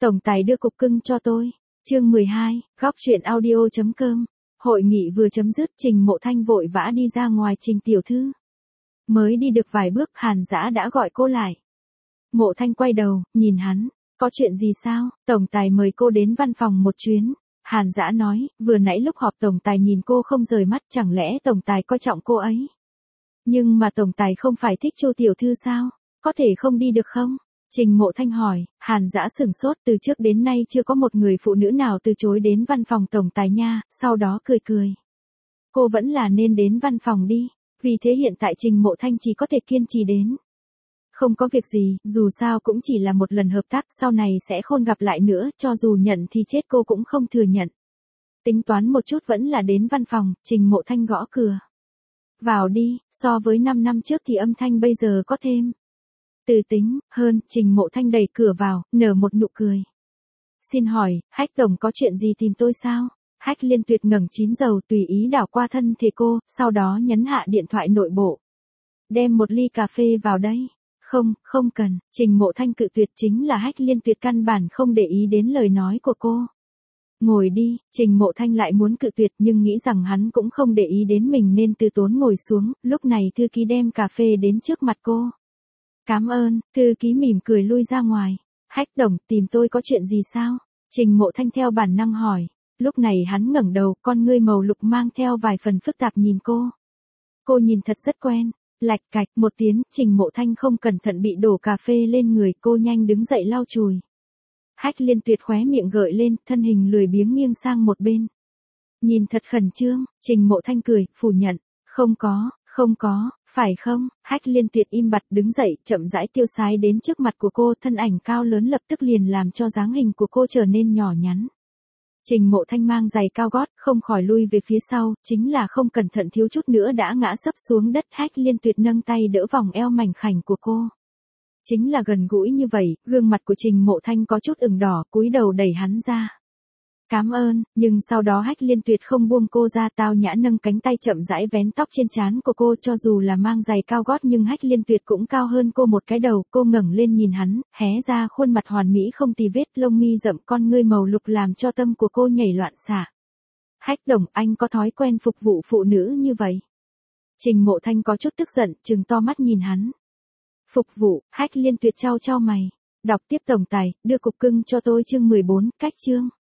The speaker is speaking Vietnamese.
Tổng tài đưa cục cưng cho tôi. Chương 12, góc truyện audio.com. Hội nghị vừa chấm dứt, Trình Mộ Thanh vội vã đi ra ngoài. Trình tiểu thư. Mới đi được vài bước, Hàn Dã đã gọi cô lại. Mộ Thanh quay đầu, nhìn hắn. Có chuyện gì sao? Tổng tài mời cô đến văn phòng một chuyến. Hàn Dã nói, vừa nãy lúc họp tổng tài nhìn cô không rời mắt, chẳng lẽ tổng tài coi trọng cô ấy? Nhưng mà tổng tài không phải thích Chu tiểu thư sao? Có thể không đi được không? Trình Mộ Thanh hỏi. Hàn Dã sửng sốt, từ trước đến nay chưa có một người phụ nữ nào từ chối đến văn phòng tổng tài nha, sau đó cười cười. Cô vẫn là nên đến văn phòng đi, vì thế hiện tại Trình Mộ Thanh chỉ có thể kiên trì đến. Không có việc gì, dù sao cũng chỉ là một lần hợp tác, sau này sẽ không gặp lại nữa, cho dù nhận thì chết cô cũng không thừa nhận. Tính toán một chút vẫn là đến văn phòng. Trình Mộ Thanh gõ cửa. Vào đi, so với 5 năm trước thì âm thanh bây giờ có thêm từ tính hơn. Trình Mộ Thanh đẩy cửa vào, nở một nụ cười. Xin hỏi, Hách tổng có chuyện gì tìm tôi sao? Hách Liên Tuyệt ngẩng chín dầu, tùy ý đảo qua thân thể cô, sau đó nhấn hạ điện thoại nội bộ. Đem một ly cà phê vào đây. Không cần. Trình Mộ Thanh cự tuyệt. Chính là Hách Liên Tuyệt căn bản không để ý đến lời nói của cô. Ngồi đi. Trình Mộ Thanh lại muốn cự tuyệt nhưng nghĩ rằng hắn cũng không để ý đến mình nên từ tốn ngồi xuống. Lúc này thư ký đem cà phê đến trước mặt cô. Cảm ơn. Thư ký mỉm cười lui ra ngoài. Hách tổng tìm tôi có chuyện gì sao? Trình Mộ Thanh theo bản năng hỏi. Lúc này hắn ngẩng đầu, con ngươi màu lục mang theo vài phần phức tạp nhìn cô. Cô nhìn thật rất quen. Lạch cạch một tiếng, Trình Mộ Thanh không cẩn thận bị đổ cà phê lên người, cô nhanh đứng dậy lau chùi. Hách Liên Tuyệt khóe miệng gợi lên, thân hình lười biếng nghiêng sang một bên. Nhìn thật khẩn trương. Trình Mộ Thanh cười, phủ nhận. Không có, phải không? Hách Liên Tuyệt im bặt đứng dậy, chậm rãi tiêu sái đến trước mặt của cô, thân ảnh cao lớn lập tức liền làm cho dáng hình của cô trở nên nhỏ nhắn. Trình Mộ Thanh mang giày cao gót, không khỏi lui về phía sau, chính là không cẩn thận thiếu chút nữa đã ngã sấp xuống đất. Hách Liên Tuyệt nâng tay đỡ vòng eo mảnh khảnh của cô. Chính là gần gũi như vậy, gương mặt của Trình Mộ Thanh có chút ửng đỏ, cúi đầu đẩy hắn ra. Cảm ơn, nhưng sau đó Hách Liên Tuyệt không buông cô ra, tao nhã nâng cánh tay chậm rãi vén tóc trên trán của cô. Cho dù là mang giày cao gót nhưng Hách Liên Tuyệt cũng cao hơn cô một cái đầu. Cô ngẩng lên nhìn hắn, hé ra khuôn mặt hoàn mỹ không tì vết, lông mi rậm, con ngươi màu lục làm cho tâm của cô nhảy loạn xạ. Hách tổng, anh có thói quen phục vụ phụ nữ như vậy? Trình Mộ Thanh có chút tức giận, trừng to mắt nhìn hắn. Phục vụ? Hách Liên Tuyệt chau chau mày. Đọc tiếp. Tổng tài đưa cục cưng cho tôi. Chương 14, cách chương.